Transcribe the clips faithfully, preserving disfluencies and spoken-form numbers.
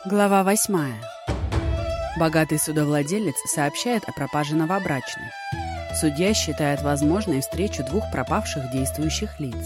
Глава восьмая. Богатый судовладелец сообщает о пропаже новобрачной. Судья считает возможной встречу двух пропавших действующих лиц.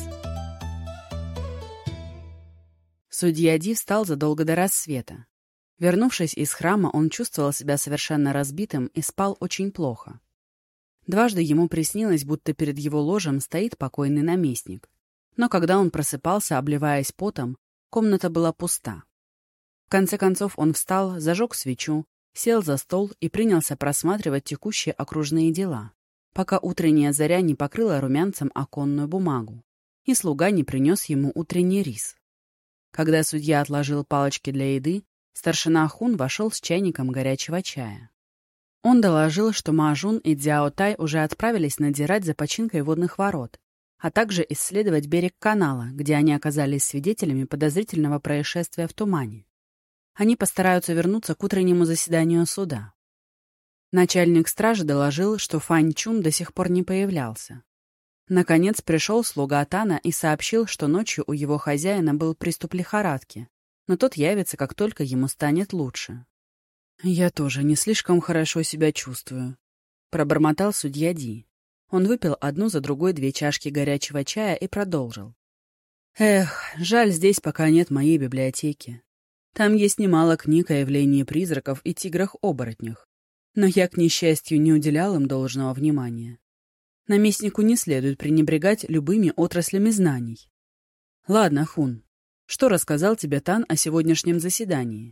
Судья Ди встал задолго до рассвета. Вернувшись из храма, он чувствовал себя совершенно разбитым и спал очень плохо. Дважды ему приснилось, будто перед его ложем стоит покойный наместник. Но когда он просыпался, обливаясь потом, комната была пуста. В конце концов он встал, зажег свечу, сел за стол и принялся просматривать текущие окружные дела, пока утренняя заря не покрыла румянцем оконную бумагу, и слуга не принес ему утренний рис. Когда судья отложил палочки для еды, старшина Хун вошел с чайником горячего чая. Он доложил, что Маажун и Дзяо Тай уже отправились надзирать за починкой водных ворот, а также исследовать берег канала, где они оказались свидетелями подозрительного происшествия в тумане. Они постараются вернуться к утреннему заседанию суда. Начальник стражи доложил, что Фань Чун до сих пор не появлялся. Наконец пришел слуга Тана и сообщил, что ночью у его хозяина был приступ лихорадки, но тот явится, как только ему станет лучше. «Я тоже не слишком хорошо себя чувствую», — пробормотал судья Ди. Он выпил одну за другой две чашки горячего чая и продолжил. «Эх, жаль, здесь пока нет моей библиотеки. Там есть немало книг о явлении призраков и тиграх-оборотнях, но я, к несчастью, не уделял им должного внимания. Наместнику не следует пренебрегать любыми отраслями знаний. Ладно, Хун, что рассказал тебе Тан о сегодняшнем заседании?»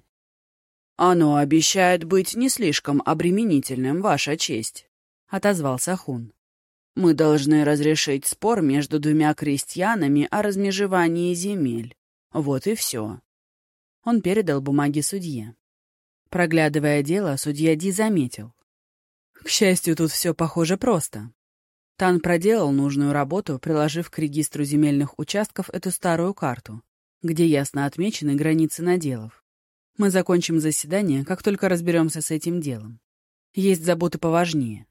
«Оно обещает быть не слишком обременительным, Ваша честь», — отозвался Хун. «Мы должны разрешить спор между двумя крестьянами о размежевании земель. Вот и все». Он передал бумаги судье. Проглядывая дело, судья Ди заметил. К счастью, тут все похоже просто. Тан проделал нужную работу, приложив к регистру земельных участков эту старую карту, где ясно отмечены границы наделов. Мы закончим заседание, как только разберемся с этим делом. Есть заботы поважнее.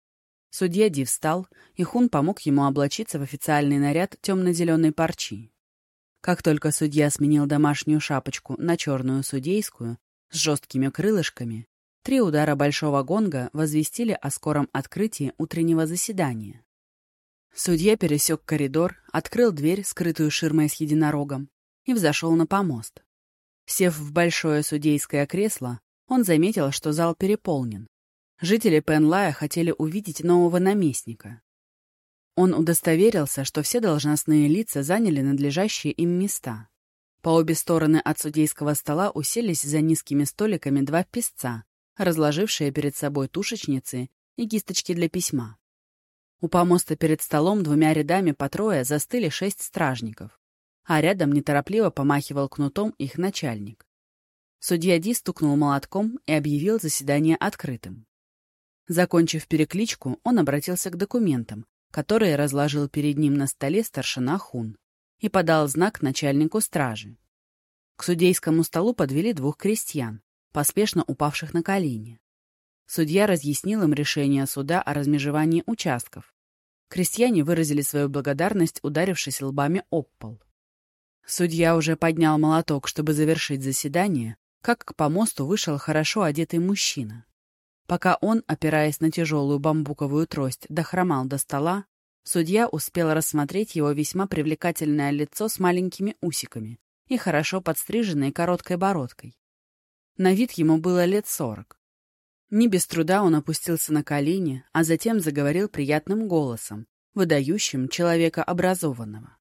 Судья Ди встал, и Хун помог ему облачиться в официальный наряд темно-зеленой парчи. Как только судья сменил домашнюю шапочку на черную судейскую с жесткими крылышками, три удара большого гонга возвестили о скором открытии утреннего заседания. Судья пересек коридор, открыл дверь, скрытую ширмой с единорогом, и взошел на помост. Сев в большое судейское кресло, он заметил, что зал переполнен. Жители Пенлая хотели увидеть нового наместника. Он удостоверился, что все должностные лица заняли надлежащие им места. По обе стороны от судейского стола уселись за низкими столиками два писца, разложившие перед собой тушечницы и кисточки для письма. У помоста перед столом двумя рядами по трое застыли шесть стражников, а рядом неторопливо помахивал кнутом их начальник. Судья Ди стукнул молотком и объявил заседание открытым. Закончив перекличку, он обратился к документам, который разложил перед ним на столе старшина Хун, и подал знак начальнику стражи. К судейскому столу подвели двух крестьян, поспешно упавших на колени. Судья разъяснил им решение суда о размежевании участков. Крестьяне выразили свою благодарность, ударившись лбами об пол. Судья уже поднял молоток, чтобы завершить заседание, как к помосту вышел хорошо одетый мужчина. Пока он, опираясь на тяжелую бамбуковую трость, дохромал до стола, судья успел рассмотреть его весьма привлекательное лицо с маленькими усиками и хорошо подстриженной короткой бородкой. На вид ему было лет сорок. Не без труда он опустился на колени, а затем заговорил приятным голосом, выдающим человека образованного.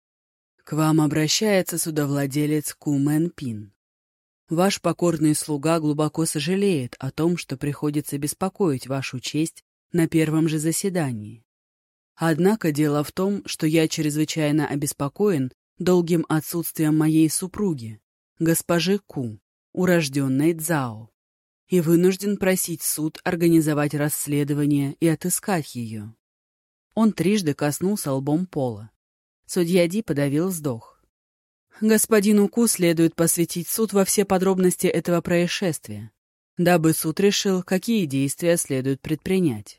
«К вам обращается судовладелец Ку Мэн Пин. Ваш покорный слуга глубоко сожалеет о том, что приходится беспокоить вашу честь на первом же заседании. Однако дело в том, что я чрезвычайно обеспокоен долгим отсутствием моей супруги, госпожи Ку, урожденной Цзао, и вынужден просить суд организовать расследование и отыскать ее». Он трижды коснулся лбом пола. Судья Ди подавил вздох. «Господину Ку следует посвятить суд во все подробности этого происшествия, дабы суд решил, какие действия следует предпринять.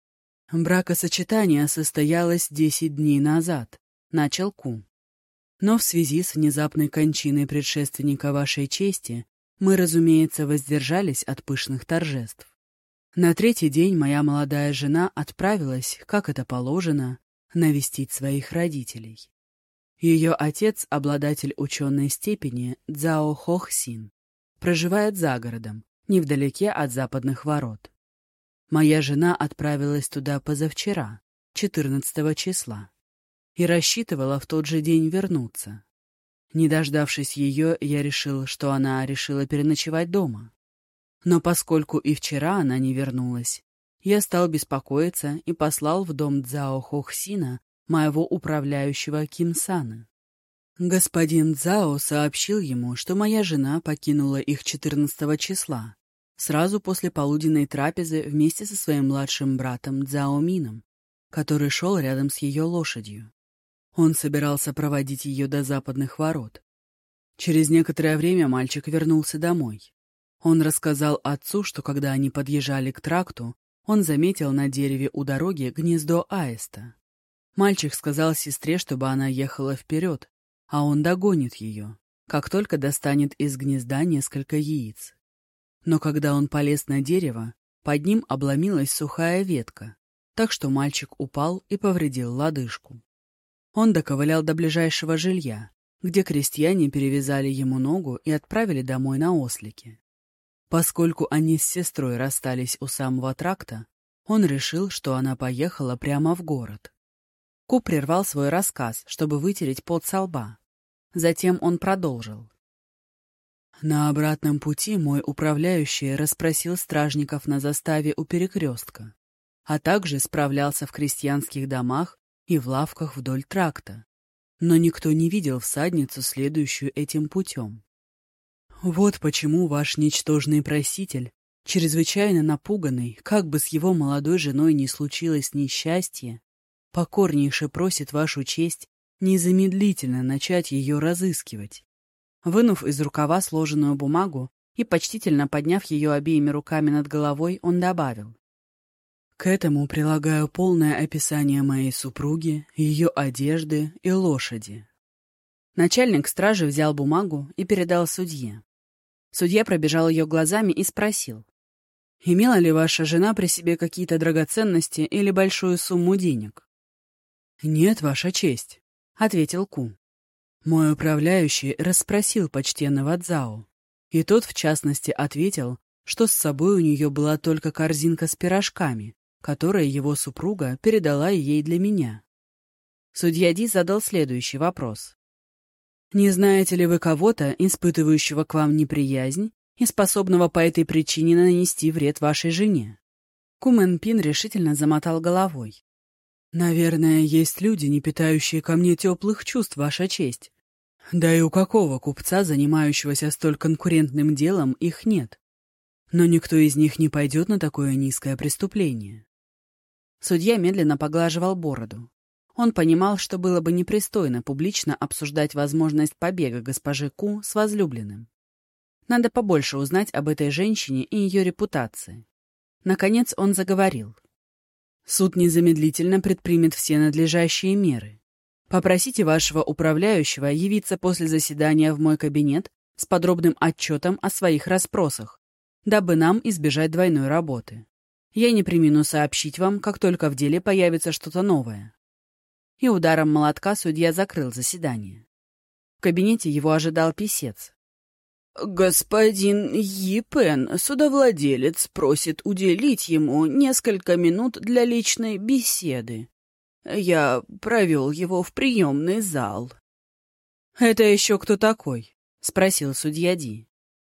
Бракосочетание состоялось десять дней назад», — начал Ку. «Но в связи с внезапной кончиной предшественника вашей чести Мы, разумеется, воздержались от пышных торжеств. На третий день моя молодая жена отправилась, как это положено, навестить своих родителей. Ее отец, обладатель ученой степени Цзао Хохсин, проживает за городом, невдалеке от западных ворот. Моя жена отправилась туда позавчера, четырнадцатого числа, и рассчитывала в тот же день вернуться. Не дождавшись ее, я решил, что она решила переночевать дома. Но поскольку и вчера она не вернулась, я стал беспокоиться и послал в дом Цзао Хохсина моего управляющего Кимсана. Господин Цзао сообщил ему, что моя жена покинула их четырнадцатого числа, сразу после полуденной трапезы вместе со своим младшим братом Цзао Мином, который шел рядом с ее лошадью. Он собирался проводить ее до западных ворот. Через некоторое время мальчик вернулся домой. Он рассказал отцу, что когда они подъезжали к тракту, он заметил на дереве у дороги гнездо аиста. Мальчик сказал сестре, чтобы она ехала вперед, а он догонит ее, как только достанет из гнезда несколько яиц. Но когда он полез на дерево, под ним обломилась сухая ветка, так что мальчик упал и повредил лодыжку. Он доковылял до ближайшего жилья, где крестьяне перевязали ему ногу и отправили домой на ослике. Поскольку они с сестрой расстались у самого тракта, он решил, что она поехала прямо в город. Ку прервал свой рассказ, чтобы вытереть пот со лба. Затем он продолжил. На обратном пути мой управляющий расспросил стражников на заставе у перекрестка, а также справлялся в крестьянских домах и в лавках вдоль тракта. Но никто не видел всадницу, следующую этим путем. Вот почему ваш ничтожный проситель, чрезвычайно напуганный, как бы с его молодой женой не случилось несчастье, покорнейше просит вашу честь незамедлительно начать ее разыскивать. Вынув из рукава сложенную бумагу и почтительно подняв ее обеими руками над головой, он добавил. К этому прилагаю полное описание моей супруги, ее одежды и лошади. Начальник стражи взял бумагу и передал судье. Судья пробежал ее глазами и спросил. «Имела ли ваша жена при себе какие-то драгоценности или большую сумму денег?» «Нет, ваша честь», — ответил Ку. Мой управляющий расспросил почтенного Цзао, и тот, в частности, ответил, что с собой у нее была только корзинка с пирожками, которую его супруга передала ей для меня. Судья Ди задал следующий вопрос. «Не знаете ли вы кого-то, испытывающего к вам неприязнь и способного по этой причине нанести вред вашей жене?» Ку Мэн Пин решительно замотал головой. «Наверное, есть люди, не питающие ко мне теплых чувств, ваша честь. Да и у какого купца, занимающегося столь конкурентным делом, их нет. Но никто из них не пойдет на такое низкое преступление». Судья медленно поглаживал бороду. Он понимал, что было бы непристойно публично обсуждать возможность побега госпожи Ку с возлюбленным. Надо побольше узнать об этой женщине и ее репутации. Наконец он заговорил. «Суд незамедлительно предпримет все надлежащие меры. Попросите вашего управляющего явиться после заседания в мой кабинет с подробным отчетом о своих расспросах, дабы нам избежать двойной работы. Я не премину сообщить вам, как только в деле появится что-то новое». И ударом молотка судья закрыл заседание. В кабинете его ожидал писец. «Господин Йипен, судовладелец, просит уделить ему несколько минут для личной беседы. Я провел его в приемный зал». «Это еще кто такой?» — спросил судья Ди.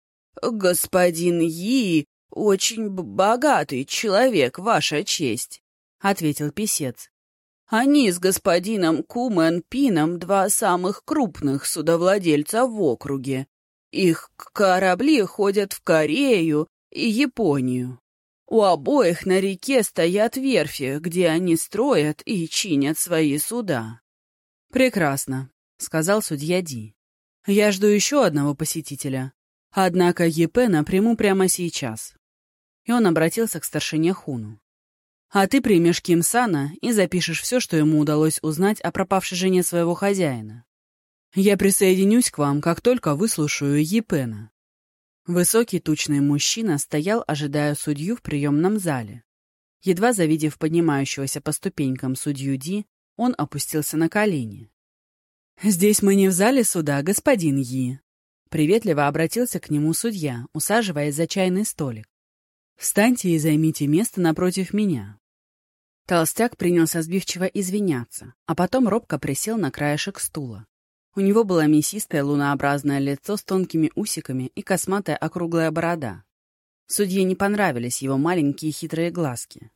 «Господин Yi очень богатый человек, ваша честь», — ответил писец. «Они с господином Ку Мэн Пином два самых крупных судовладельца в округе. Их корабли ходят в Корею и Японию. У обоих на реке стоят верфи, где они строят и чинят свои суда». «Прекрасно», — сказал судья Ди. «Я жду еще одного посетителя. Однако Епена приму прямо сейчас». И он обратился к старшине Хуну. «А ты примешь Ким Сана и запишешь все, что ему удалось узнать о пропавшей жене своего хозяина. Я присоединюсь к вам, как только выслушаю Епена». Высокий тучный мужчина стоял, ожидая судью в приемном зале. Едва завидев поднимающегося по ступенькам судью Ди, он опустился на колени. «Здесь мы не в зале суда, господин Yi», — приветливо обратился к нему судья, усаживаясь за чайный столик. «Встаньте и займите место напротив меня». Толстяк принялся сбивчиво извиняться, а потом робко присел на краешек стула. У него было мясистое лунообразное лицо с тонкими усиками и косматая округлая борода. Судье не понравились его маленькие хитрые глазки.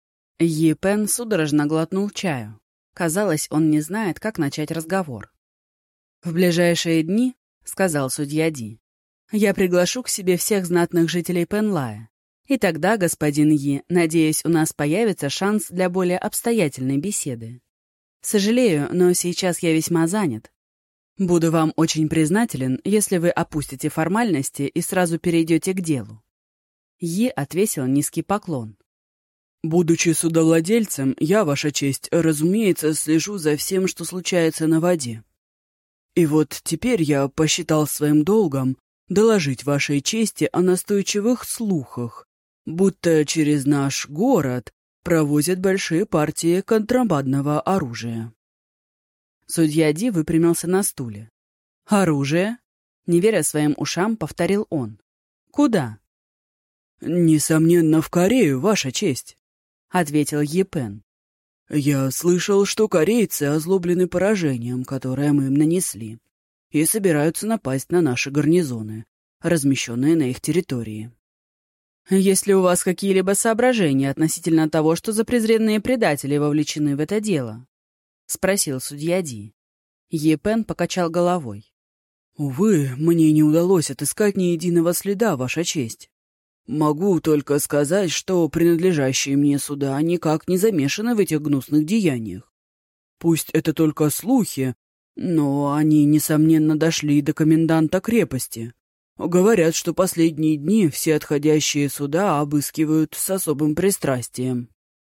Yi Пен судорожно глотнул чаю. Казалось, он не знает, как начать разговор. «В ближайшие дни, — сказал судья Ди, — я приглашу к себе всех знатных жителей Пенлая. И тогда, господин Yi, надеюсь, у нас появится шанс для более обстоятельной беседы. Сожалею, но сейчас я весьма занят. Буду вам очень признателен, если вы опустите формальности и сразу перейдете к делу». Yi отвесил низкий поклон. «Будучи судовладельцем, я, ваша честь, разумеется, слежу за всем, что случается на воде. И вот теперь я посчитал своим долгом доложить вашей чести о настойчивых слухах, будто через наш город провозят большие партии контрабандного оружия». Судья Ди выпрямился на стуле. «Оружие?» — не веря своим ушам, повторил он. «Куда?» «Несомненно, в Корею, ваша честь», — ответил Yi Пен. «Я слышал, что корейцы озлоблены поражением, которое мы им нанесли, и собираются напасть на наши гарнизоны, размещенные на их территории». «Есть ли у вас какие-либо соображения относительно того, что за презренные предатели вовлечены в это дело?» — спросил судья Ди. Yi Пен покачал головой. «Увы, мне не удалось отыскать ни единого следа, ваша честь. Могу только сказать, что принадлежащие мне суда никак не замешаны в этих гнусных деяниях. Пусть это только слухи, но они, несомненно, дошли до коменданта крепости. Говорят, что последние дни все отходящие суда обыскивают с особым пристрастием».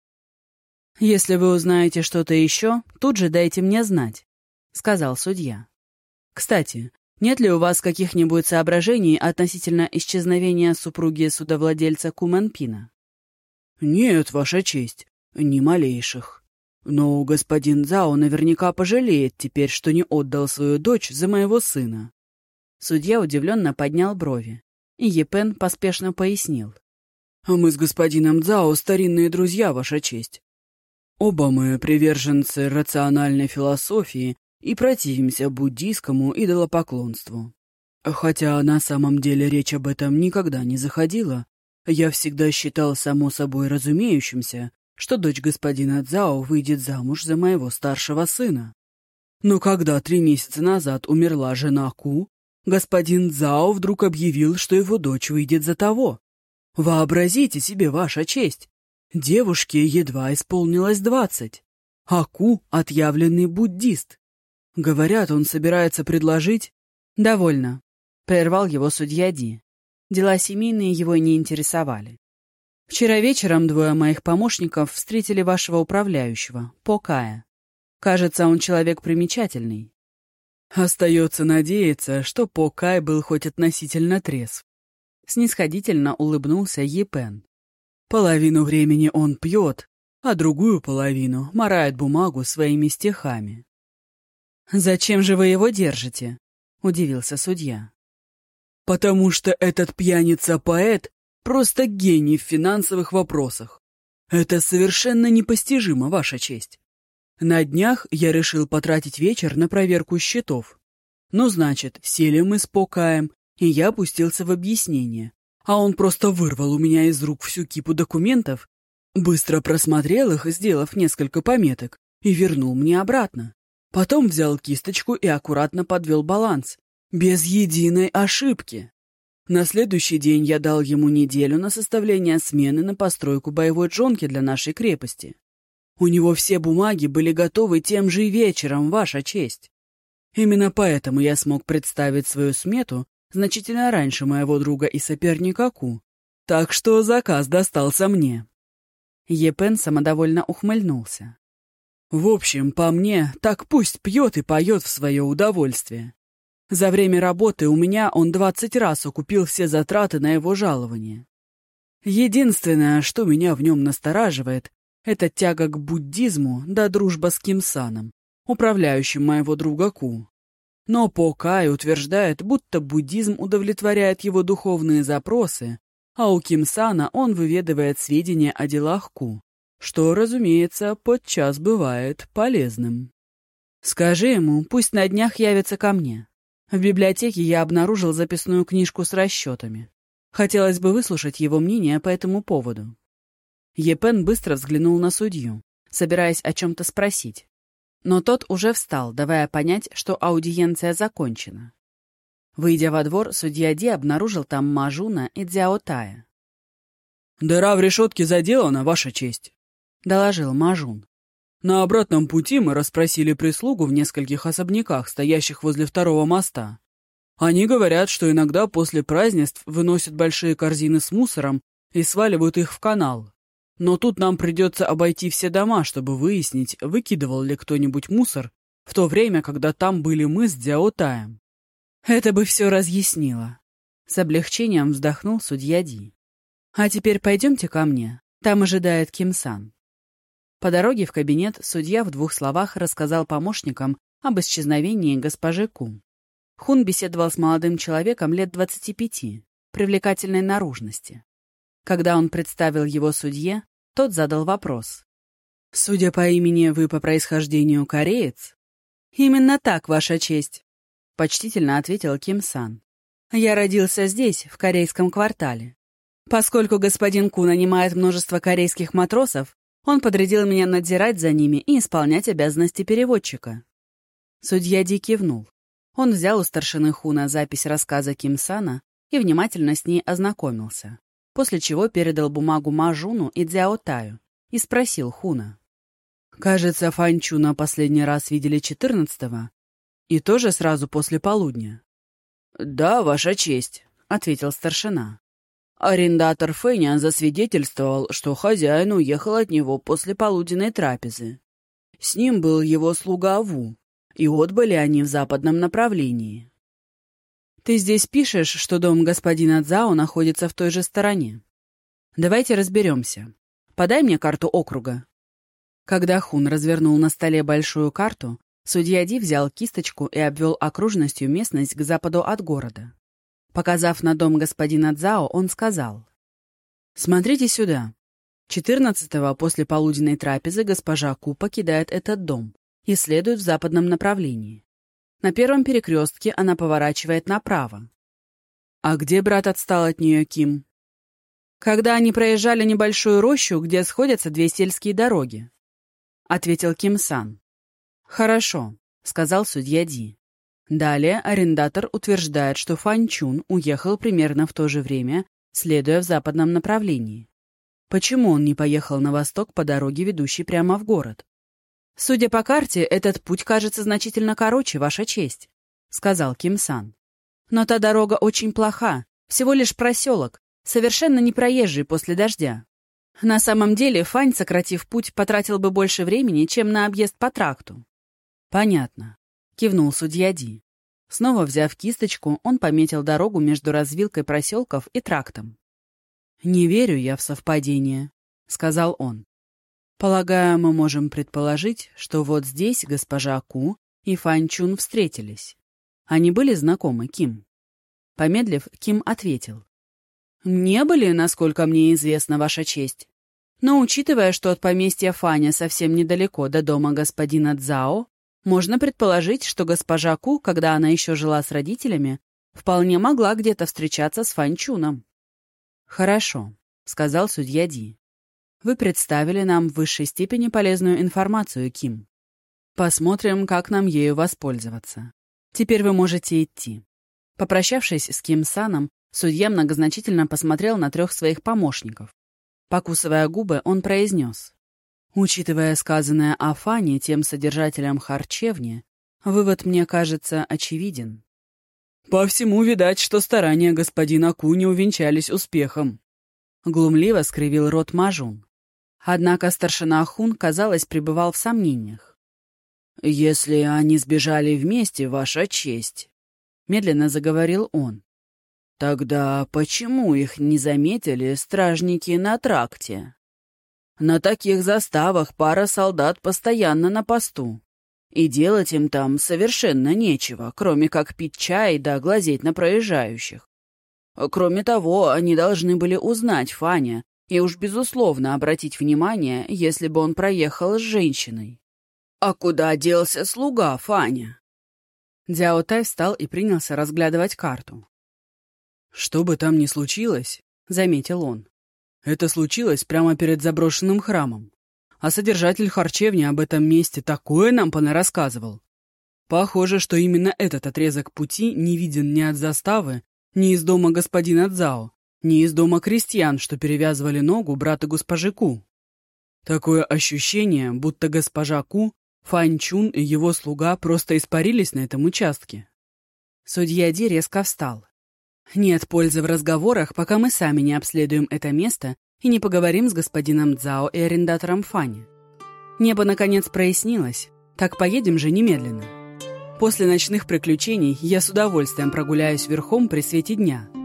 «Если вы узнаете что-то еще, тут же дайте мне знать», — сказал судья. «Кстати, нет ли у вас каких-нибудь соображений относительно исчезновения супруги судовладельца Кумэнпина?» «Нет, ваша честь, ни малейших. Но господин Цао наверняка пожалеет теперь, что не отдал свою дочь за моего сына». Судья удивленно поднял брови, и Yi Пен поспешно пояснил. «Мы с господином Цао старинные друзья, ваша честь. Оба мы приверженцы рациональной философии и противимся буддийскому идолопоклонству. Хотя на самом деле речь об этом никогда не заходила, я всегда считал само собой разумеющимся, что дочь господина Цао выйдет замуж за моего старшего сына. Но когда три месяца назад умерла жена Ку, господин Цао вдруг объявил, что его дочь выйдет за того. Вообразите себе, ваша честь! Девушке едва исполнилось двадцать, а Ку — отъявленный буддист. Говорят, он собирается предложить... «Довольно», — прервал его судья Ди. Дела семейные его не интересовали. «Вчера вечером двое моих помощников встретили вашего управляющего, По Кая. Кажется, он человек примечательный». Остается надеяться, что По Кай был хоть относительно трезв. Снисходительно улыбнулся Yi Пен. Половину времени он пьет, а другую половину марает бумагу своими стихами. «Зачем же вы его держите?» — удивился судья. «Потому что этот пьяница-поэт просто гений в финансовых вопросах. Это совершенно непостижимо, ваша честь. На днях я решил потратить вечер на проверку счетов. Ну, значит, сели мы с Покаем, и я опустился в объяснение. А он просто вырвал у меня из рук всю кипу документов, быстро просмотрел их, сделав несколько пометок, и вернул мне обратно. Потом взял кисточку и аккуратно подвел баланс, без единой ошибки. На следующий день я дал ему неделю на составление смены на постройку боевой джонки для нашей крепости. У него все бумаги были готовы тем же вечером, ваша честь. Именно поэтому я смог представить свою смету значительно раньше моего друга и соперника Ку. Так что заказ достался мне». Yi Пен самодовольно ухмыльнулся. «В общем, по мне, так пусть пьет и поет в свое удовольствие. За время работы у меня он двадцать раз окупил все затраты на его жалование. Единственное, что меня в нем настораживает, это тяга к буддизму да дружба с Ким-саном, управляющим моего друга Ку. Но По Кай утверждает, будто буддизм удовлетворяет его духовные запросы, а у Ким-сана он выведывает сведения о делах Ку, что, разумеется, подчас бывает полезным. Скажи ему, пусть на днях явится ко мне. В библиотеке я обнаружил записную книжку с расчетами. Хотелось бы выслушать его мнение по этому поводу. Епен быстро взглянул на судью, собираясь о чем-то спросить. Но тот уже встал, давая понять, что аудиенция закончена. Выйдя во двор, судья Ди обнаружил там Мажуна и Цзяо Тая. «Дыра в решетке заделана, Ваша честь», — доложил Мажун. «На обратном пути мы расспросили прислугу в нескольких особняках, стоящих возле второго моста. Они говорят, что иногда после празднеств выносят большие корзины с мусором и сваливают их в канал. Но тут нам придется обойти все дома, чтобы выяснить, выкидывал ли кто-нибудь мусор в то время, когда там были мы с Цзяо Таем». Это бы все разъяснило. С облегчением вздохнул судья Ди. А теперь пойдемте ко мне. Там ожидает Ким-сан. По дороге в кабинет судья в двух словах рассказал помощникам об исчезновении госпожи Ку. Хун беседовал с молодым человеком лет двадцати пяти, привлекательной наружности. Когда он представил его судье, тот задал вопрос. «Судя по имени, вы по происхождению кореец?» «Именно так, Ваша честь», — почтительно ответил Ким-сан. «Я родился здесь, в корейском квартале. Поскольку господин Ку нанимает множество корейских матросов, он подрядил меня надзирать за ними и исполнять обязанности переводчика». Судья Ди кивнул. Он взял у старшины Хуна запись рассказа Ким-сана и внимательно с ней ознакомился, после чего передал бумагу Мажуну и Цзяо Таю и спросил Хуна. «Кажется, Фанчуна последний раз видели четырнадцатого, и тоже сразу после полудня». «Да, Ваша честь», — ответил старшина. «Арендатор Фэня засвидетельствовал, что хозяин уехал от него после полуденной трапезы. С ним был его слуга Ву, и отбыли они в западном направлении». «Ты здесь пишешь, что дом господина Цзао находится в той же стороне. Давайте разберемся. Подай мне карту округа». Когда Хун развернул на столе большую карту, судья Ди взял кисточку и обвел окружностью местность к западу от города. Показав на дом господина Цзао, он сказал: «Смотрите сюда. четырнадцатого после полуденной трапезы госпожа Ку покидает этот дом и следует в западном направлении. На первом перекрестке она поворачивает направо». «А где брат отстал от нее, Ким?» «Когда они проезжали небольшую рощу, где сходятся две сельские дороги», — ответил Ким-сан. «Хорошо», — сказал судья Ди. Далее арендатор утверждает, что Фанчун уехал примерно в то же время, следуя в западном направлении. Почему он не поехал на восток по дороге, ведущей прямо в город? «Судя по карте, этот путь кажется значительно короче, Ваша честь», — сказал Ким-сан. «Но та дорога очень плоха, всего лишь проселок, совершенно непроезжий после дождя. На самом деле Фань, сократив путь, потратил бы больше времени, чем на объезд по тракту». «Понятно», — кивнул судья Ди. Снова взяв кисточку, он пометил дорогу между развилкой проселков и трактом. «Не верю я в совпадение», — сказал он. «Полагаю, мы можем предположить, что вот здесь госпожа Ку и Фанчун встретились. Они были знакомы, Ким?» Помедлив, Ким ответил. «Не были, насколько мне известно, Ваша честь. Но учитывая, что от поместья Фаня совсем недалеко до дома господина Цзао, можно предположить, что госпожа Ку, когда она еще жила с родителями, вполне могла где-то встречаться с Фанчуном». «Хорошо», — сказал судья Ди. «Вы представили нам в высшей степени полезную информацию, Ким. Посмотрим, как нам ею воспользоваться. Теперь вы можете идти». Попрощавшись с Ким-саном, судья многозначительно посмотрел на трех своих помощников. Покусывая губы, он произнес: «Учитывая сказанное о Фане тем содержателям харчевни, вывод, мне кажется, очевиден». «По всему видать, что старания господина Ку не увенчались успехом», — глумливо скривил рот Мажун. Однако старшина Хун, казалось, пребывал в сомнениях. «Если они сбежали вместе, Ваша честь», — медленно заговорил он. Тогда почему их не заметили стражники на тракте? На таких заставах пара солдат постоянно на посту. И делать им там совершенно нечего, кроме как пить чай да глазеть на проезжающих. Кроме того, они должны были узнать Фаня и уж безусловно обратить внимание, если бы он проехал с женщиной. А куда делся слуга Фаня? Дзяо Тай встал и принялся разглядывать карту. «Что бы там ни случилось, — заметил он, — это случилось прямо перед заброшенным храмом. А содержатель харчевни об этом месте такое нам понарассказывал. Похоже, что именно этот отрезок пути не виден ни от заставы, ни из дома господина Цзао, ни из дома крестьян, что перевязывали ногу брату госпожи Ку. Такое ощущение, будто госпожа Ку, Фань Чун и его слуга просто испарились на этом участке». Судья Ди резко встал. «Нет пользы в разговорах, пока мы сами не обследуем это место и не поговорим с господином Цзао и арендатором Фаня. Небо, наконец, прояснилось, так поедем же немедленно. После ночных приключений я с удовольствием прогуляюсь верхом при свете дня».